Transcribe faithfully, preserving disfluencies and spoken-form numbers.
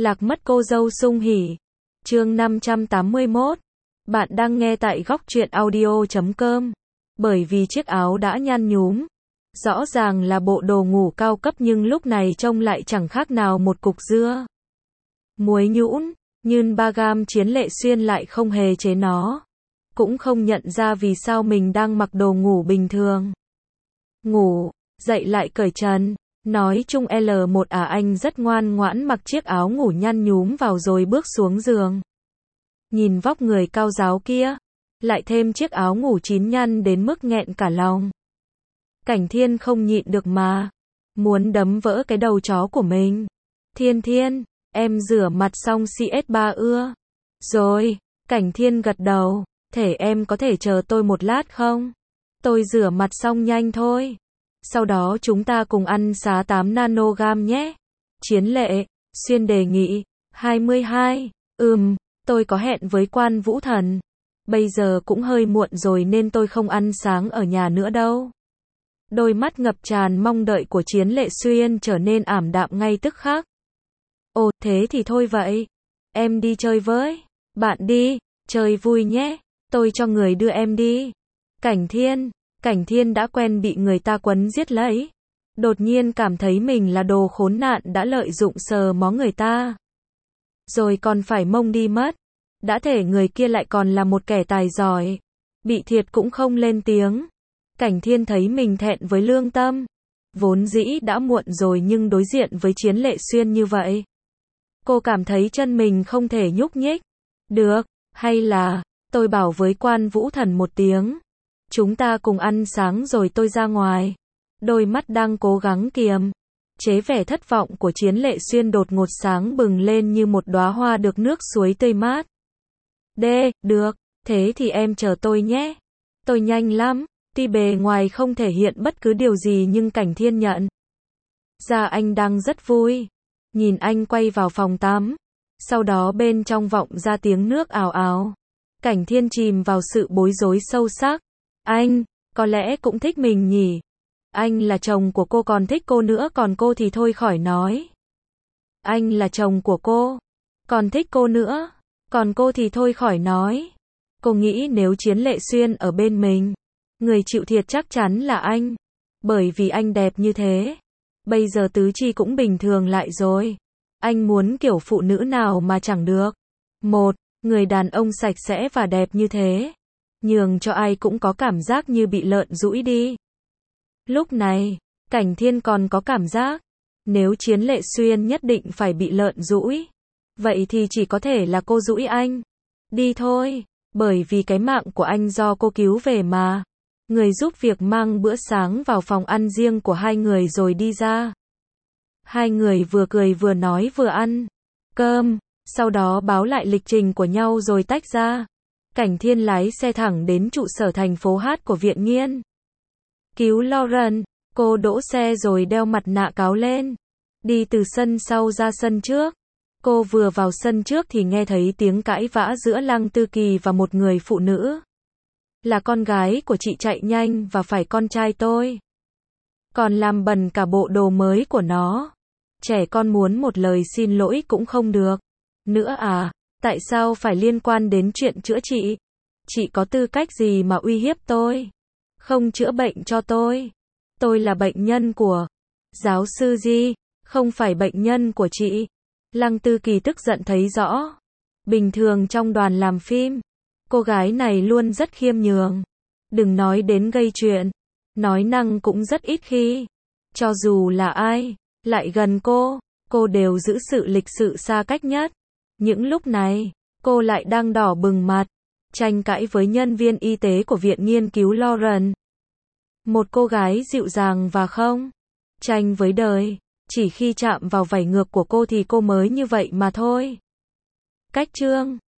Lạc mất cô dâu sung hỉ. Chương năm trăm tám mươi mốt. Bạn đang nghe tại góc truyện audio chấm com. Bởi vì chiếc áo đã nhăn nhúm. Rõ ràng là bộ đồ ngủ cao cấp nhưng lúc này trông lại chẳng khác nào một cục dưa. Muối nhũn, nhưng ba gam Chiến Lệ Xuyên lại không hề chế nó. Cũng không nhận ra vì sao mình đang mặc đồ ngủ bình thường. Ngủ, dậy lại cởi trần. Nói chung L một à anh rất ngoan ngoãn mặc chiếc áo ngủ nhăn nhúm vào rồi bước xuống giường. Nhìn vóc người cao ráo kia, lại thêm chiếc áo ngủ chín nhăn đến mức nghẹn cả lòng. Cảnh Thiên không nhịn được mà, muốn đấm vỡ cái đầu chó của mình. Thiên Thiên, em rửa mặt xong xê ét ba ưa. Rồi, Cảnh Thiên gật đầu, thể em có thể chờ tôi một lát không? Tôi rửa mặt xong nhanh thôi. Sau đó chúng ta cùng ăn xá tám nanogam nhé. Chiến Lệ Xuyên đề nghị. hai mươi hai. Ừm, tôi có hẹn với Quan Vũ Thần. Bây giờ cũng hơi muộn rồi nên tôi không ăn sáng ở nhà nữa đâu. Đôi mắt ngập tràn mong đợi của Chiến Lệ Xuyên trở nên ảm đạm ngay tức khắc. Ồ, thế thì thôi vậy. Em đi chơi với bạn đi, chơi vui nhé. Tôi cho người đưa em đi. Cảnh Thiên Cảnh Thiên đã quen bị người ta quấn giết lấy. Đột nhiên cảm thấy mình là đồ khốn nạn đã lợi dụng sờ mó người ta. Rồi còn phải mông đi mất. Đã thể người kia lại còn là một kẻ tài giỏi. Bị thiệt cũng không lên tiếng. Cảnh Thiên thấy mình thẹn với lương tâm. Vốn dĩ đã muộn rồi nhưng đối diện với Chiến Lệ Xuyên như vậy. Cô cảm thấy chân mình không thể nhúc nhích. Được, hay là, tôi bảo với Quan Vũ Thần một tiếng. Chúng ta cùng ăn sáng rồi tôi ra ngoài. Đôi mắt đang cố gắng kiềm chế vẻ thất vọng của Chiến Lệ Xuyên đột ngột sáng bừng lên như một đóa hoa được nước suối tươi mát. Đê, được, thế thì em chờ tôi nhé. Tôi nhanh lắm, tuy bề ngoài không thể hiện bất cứ điều gì nhưng Cảnh Thiên nhận ra anh đang rất vui. Nhìn anh quay vào phòng tắm. Sau đó bên trong vọng ra tiếng nước ào ào. Cảnh Thiên chìm vào sự bối rối sâu sắc. Anh, có lẽ cũng thích mình nhỉ. Anh là chồng của cô còn thích cô nữa còn cô thì thôi khỏi nói. Anh là chồng của cô, còn thích cô nữa, còn cô thì thôi khỏi nói. Cô nghĩ nếu Chiến Lệ Xuyên ở bên mình, người chịu thiệt chắc chắn là anh. Bởi vì anh đẹp như thế. Bây giờ tứ chi cũng bình thường lại rồi. Anh muốn kiểu phụ nữ nào mà chẳng được. Một, người đàn ông sạch sẽ và đẹp như thế. Nhường cho ai cũng có cảm giác như bị lợn dũi đi. Lúc này, Cảnh Thiên còn có cảm giác, nếu Chiến Lệ Xuyên nhất định phải bị lợn dũi, vậy thì chỉ có thể là cô dũi anh. Đi thôi, bởi vì cái mạng của anh do cô cứu về mà. Người giúp việc mang bữa sáng vào phòng ăn riêng của hai người rồi đi ra. Hai người vừa cười vừa nói vừa ăn cơm, sau đó báo lại lịch trình của nhau rồi tách ra. Cảnh Thiên lái xe thẳng đến trụ sở thành phố Hát của Viện Nghiên cứu Lauren. Cô đỗ xe rồi đeo mặt nạ cáo lên. Đi từ sân sau ra sân trước. Cô vừa vào sân trước thì nghe thấy tiếng cãi vã giữa Lăng Tư Kỳ và một người phụ nữ. Là con gái của chị chạy nhanh và phải con trai tôi. Còn làm bẩn cả bộ đồ mới của nó. Trẻ con muốn một lời xin lỗi cũng không được. Nữa à, tại sao phải liên quan đến chuyện chữa trị? Chị có tư cách gì mà uy hiếp tôi? Không chữa bệnh cho tôi. Tôi là bệnh nhân của giáo sư Di, không phải bệnh nhân của chị. Lăng Tư Kỳ tức giận thấy rõ. Bình thường trong đoàn làm phim, cô gái này luôn rất khiêm nhường. Đừng nói đến gây chuyện. Nói năng cũng rất ít khi. Cho dù là ai lại gần cô, cô đều giữ sự lịch sự xa cách nhất. Những lúc này, cô lại đang đỏ bừng mặt, tranh cãi với nhân viên y tế của Viện Nghiên cứu Lauren. Một cô gái dịu dàng và không tranh với đời, chỉ khi chạm vào vảy ngược của cô thì cô mới như vậy mà thôi. Cách chương